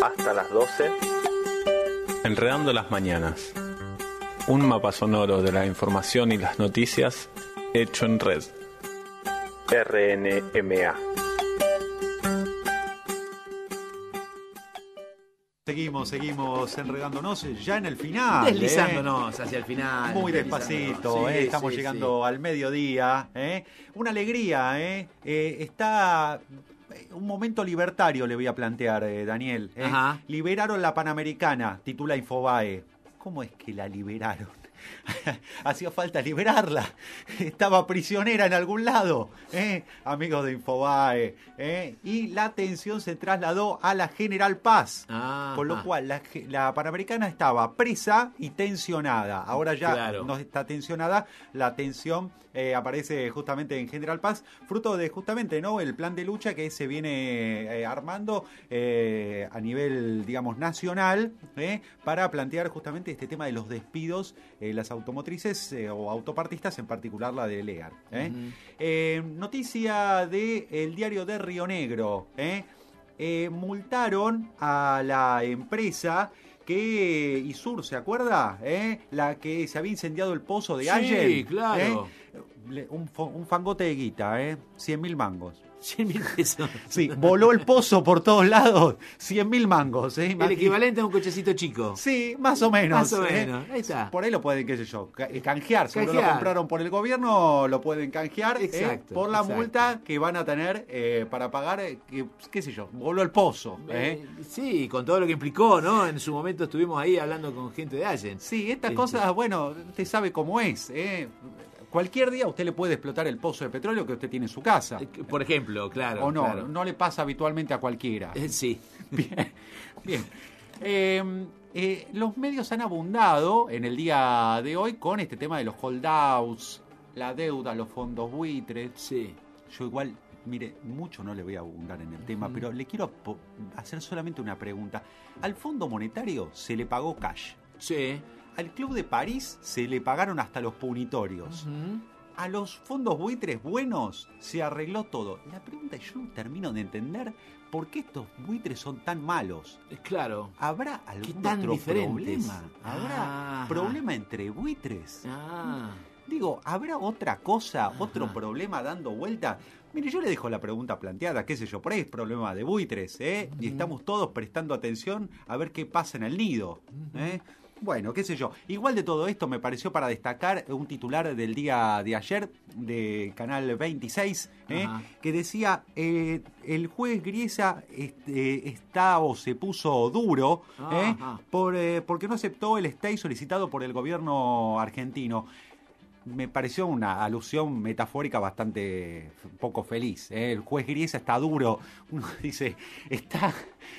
hasta las 12. Enredando las mañanas. Un mapa sonoro de la información y las noticias hecho en red. RNMA. Seguimos enredándonos ya en el final. Deslizándonos hacia el final. Muy despacito, Sí, estamos llegando al mediodía. Una alegría, está un momento libertario, le voy a plantear, Daniel. Ajá. Liberaron la Panamericana, titula Infobae. ¿Cómo es que la liberaron? Hacía falta liberarla. Estaba prisionera en algún lado, amigos de Infobae. Y la atención se trasladó a la General Paz. Con lo cual la Panamericana estaba presa y tensionada. Ahora ya no está tensionada. La tensión aparece justamente en General Paz, fruto de justamente el plan de lucha que se viene armando a nivel, digamos, nacional, para plantear justamente este tema de los despidos, las automotrices o autopartistas, en particular la de Lear. Noticia del diario de Río Negro. Multaron a la empresa que Isur, ¿se acuerda? La que se había incendiado el pozo de Allen. Sí, claro. Un fangote de guita, 100.000 mangos. 100.000 pesos. Sí, voló el pozo por todos lados. 100.000 mangos. El equivalente a un cochecito chico. Sí, más o menos. Más o menos. Ahí está. Por ahí lo pueden, qué sé yo, canjear. Si no lo compraron por el gobierno, lo pueden canjear. Por la multa que van a tener para pagar, qué sé yo, voló el pozo. Sí, con todo lo que implicó, ¿no? En su momento estuvimos ahí hablando con gente de Allen. Sí, estas cosas, bueno, usted sabe cómo es, Cualquier día usted le puede explotar el pozo de petróleo que usted tiene en su casa. Por ejemplo, claro. O no, claro. No le pasa habitualmente a cualquiera. Sí. Bien. Los medios han abundado en el día de hoy con este tema de los holdouts, la deuda, los fondos buitres. Sí. Yo igual, mire, mucho no le voy a abundar en el tema, pero le quiero hacer solamente una pregunta. Al Fondo Monetario se le pagó cash. Sí. Al Club de París se le pagaron hasta los punitorios. A los fondos buitres buenos se arregló todo. La pregunta es, yo no termino de entender por qué estos buitres son tan malos. Claro. ¿Habrá algún tan otro diferentes? problema? ¿Habrá problema entre buitres? Ah. Digo, ¿habrá otra cosa, otro problema dando vuelta? Mire, yo le dejo la pregunta planteada, qué sé yo, por ahí es problema de buitres, y estamos todos prestando atención a ver qué pasa en el nido, Bueno, qué sé yo. Igual de todo esto me pareció para destacar un titular del día de ayer de Canal 26, que decía, el juez Griesa está o se puso duro porque no aceptó el stay solicitado por el gobierno argentino. Me pareció una alusión metafórica bastante poco feliz. El juez Griesa está duro. Uno dice, está...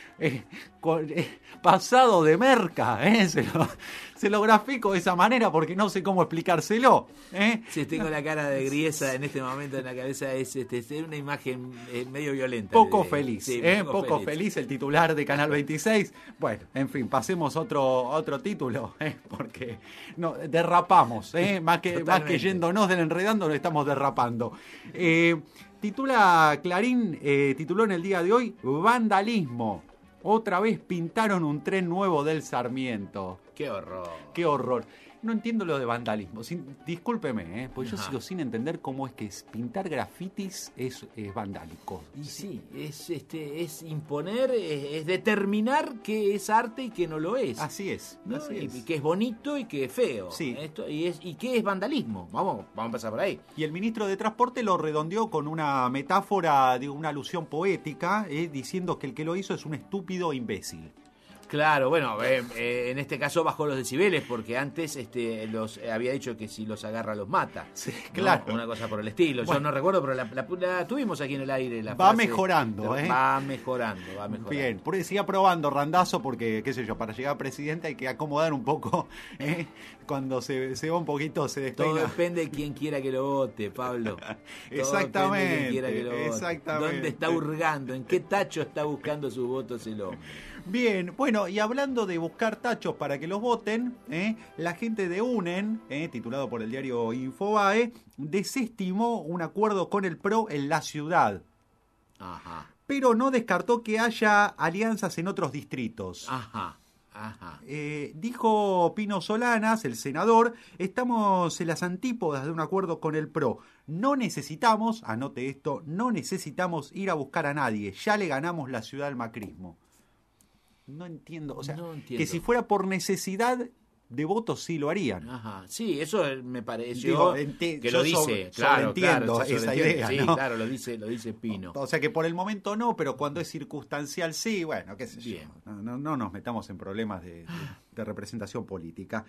pasado de merca, se lo grafico de esa manera porque no sé cómo explicárselo. Si tengo la cara de Griesa en este momento en la cabeza, es una imagen medio violenta. Poco feliz, sí, poco feliz el titular de Canal 26. Bueno, en fin, pasemos otro título, porque no derrapamos, más que yéndonos del enredando, nos estamos derrapando. Titula Clarín, tituló en el día de hoy, vandalismo. Otra vez pintaron un tren nuevo del Sarmiento. ¡Qué horror! ¡Qué horror! No entiendo lo de vandalismo. Discúlpeme, porque yo sigo sin entender cómo es que pintar grafitis es vandálico. Y sí, es imponer, es determinar qué es arte y qué no lo es. Así es. ¿no? Así es. Y qué es bonito y qué es feo. Sí. Y qué es vandalismo. Vamos a empezar por ahí. Y el ministro de Transporte lo redondeó con una metáfora, una alusión poética, diciendo que el que lo hizo es un estúpido imbécil. Claro, bueno, en este caso bajó los decibeles porque antes los había dicho que si los agarra los mata. Sí, claro. ¿No? Una cosa por el estilo. Bueno. Yo no recuerdo, pero la tuvimos aquí en el aire. La va frase, mejorando, Va mejorando. Bien, por eso siga probando Randazo porque, qué sé yo, para llegar a presidente hay que acomodar un poco, cuando se va un poquito, se despeina. Todo depende de quién quiera que lo vote, Pablo. Exactamente. ¿Dónde está hurgando? ¿En qué tacho está buscando sus votos el hombre? Bien, bueno, y hablando de buscar tachos para que los voten, la gente de UNEN, titulado por el diario Infobae, desestimó un acuerdo con el PRO en la ciudad. Ajá. pero no descartó que haya alianzas en otros distritos. Ajá. Dijo Pino Solanas, el senador, estamos en las antípodas de un acuerdo con el PRO. No necesitamos, anote esto, no necesitamos ir a buscar a nadie. Ya le ganamos la ciudad al macrismo. No entiendo, o sea, no entiendo. Que si fuera por necesidad de votos sí lo harían. Ajá, sí, eso me pareció que lo dice, entiendo esa idea, sí, ¿no? claro, lo dice Pino. O sea que por el momento no, pero cuando es circunstancial sí, bueno, qué sé Bien. yo. No nos metamos en problemas de representación política.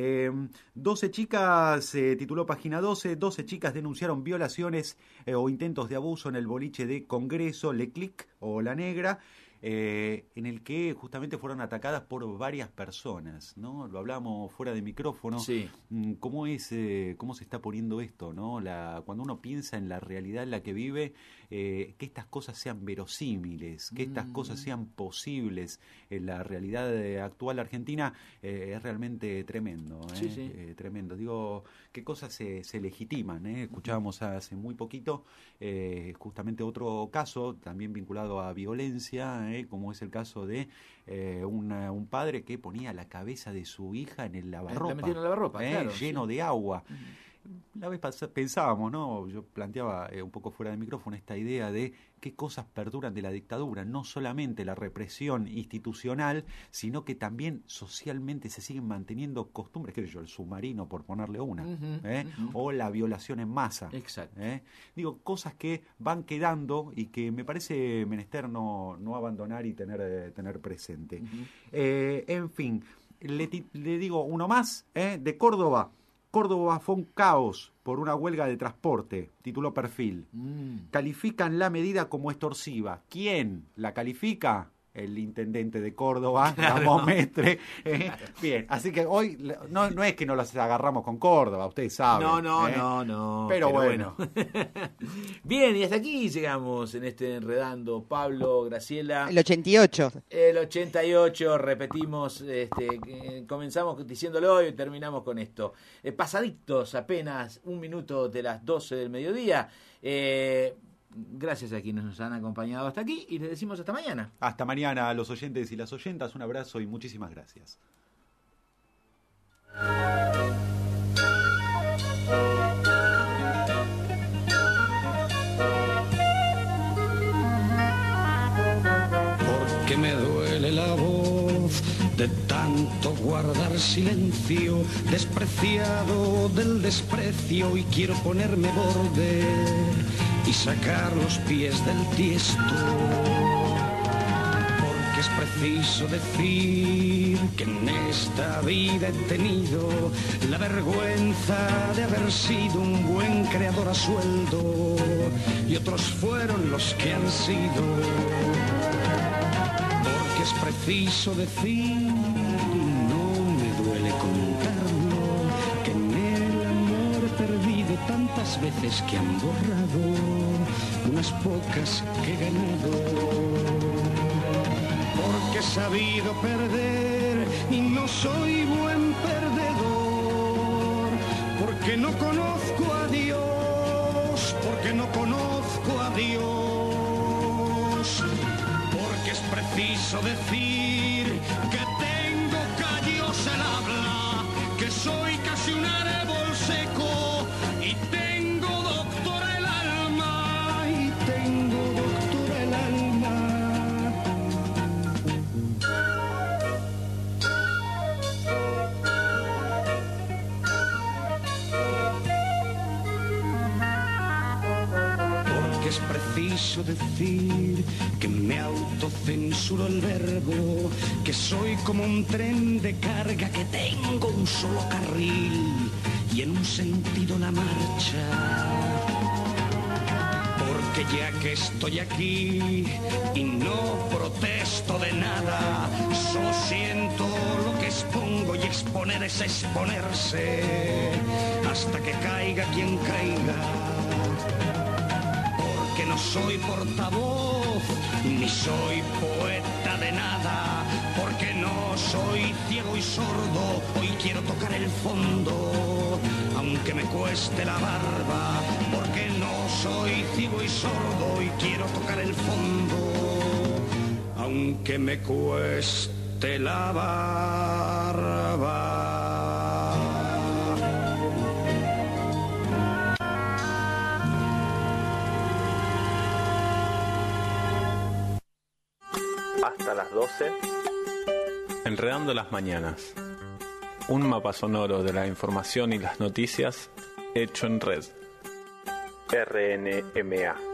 12 chicas, tituló Página 12, 12 chicas denunciaron violaciones o intentos de abuso en el boliche de Congreso, Le Clic o La Negra, en el que justamente fueron atacadas por varias personas, ¿no? Lo hablamos fuera de micrófono. Sí. ¿Cómo se está poniendo esto, ¿no? Cuando uno piensa en la realidad en la que vive, que estas cosas sean verosímiles, que estas cosas sean posibles en la realidad actual argentina, es realmente tremendo, Sí, sí. Tremendo. Digo, qué cosas se legitiman, Escuchábamos hace muy poquito justamente otro caso, también vinculado a violencia, como es el caso de un padre que ponía la cabeza de su hija en el lavarropa. La metieron en el lavarropa, claro. Lleno de agua. La vez pensábamos, ¿no? Yo planteaba un poco fuera de micrófono esta idea de qué cosas perduran de la dictadura, no solamente la represión institucional, sino que también socialmente se siguen manteniendo costumbres, qué sé yo, el submarino, por ponerle una, o la violación en masa. Exacto. Digo, cosas que van quedando y que me parece menester no abandonar y tener presente. En fin, le digo uno más, de Córdoba. Córdoba fue un caos por una huelga de transporte, tituló Perfil. Califican la medida como extorsiva. ¿Quién la califica? El intendente de Córdoba, Ramón Mestre. Bien, así que hoy no es que nos las agarramos con Córdoba, ustedes saben. No. Pero bueno. Bien, y hasta aquí llegamos en este Enredando. Pablo, Graciela. El 88. El 88, repetimos, comenzamos diciéndolo y terminamos con esto. Pasaditos apenas un minuto de las 12 del mediodía. Gracias a quienes nos han acompañado hasta aquí y les decimos hasta mañana. Hasta mañana a los oyentes y las oyentas, un abrazo y muchísimas gracias. Porque me duele la voz de tanto guardar silencio, despreciado del desprecio, y quiero ponerme borde y sacar los pies del tiesto. Porque es preciso decir que en esta vida he tenido la vergüenza de haber sido un buen creador a sueldo, y otros fueron los que han sido. Porque es preciso decir, y no me duele contarlo, que en el amor he perdido tantas veces que han borrado unas pocas que he ganado. Porque he sabido perder y no soy buen perdedor. Porque no conozco a Dios, porque no conozco a Dios. Porque es preciso decir que tengo callos el habla, que soy casi un árbol seco y tengo doctor el alma, y tengo doctor el alma. Porque es preciso decir que me autocensuro el verbo, que soy como un tren de carga, que tengo un solo carril y en un sentido la marcha. Porque ya que estoy aquí y no protesto de nada, solo siento lo que expongo, y exponer es exponerse hasta que caiga quien caiga. Porque no soy portavoz ni soy poeta de nada, porque no no soy ciego y sordo, hoy quiero tocar el fondo, aunque me cueste la barba, porque no soy ciego y sordo y quiero tocar el fondo, aunque me cueste la barba. Hasta las 12, Enredando las Mañanas. Un mapa sonoro de la información y las noticias hecho en red. RNMA.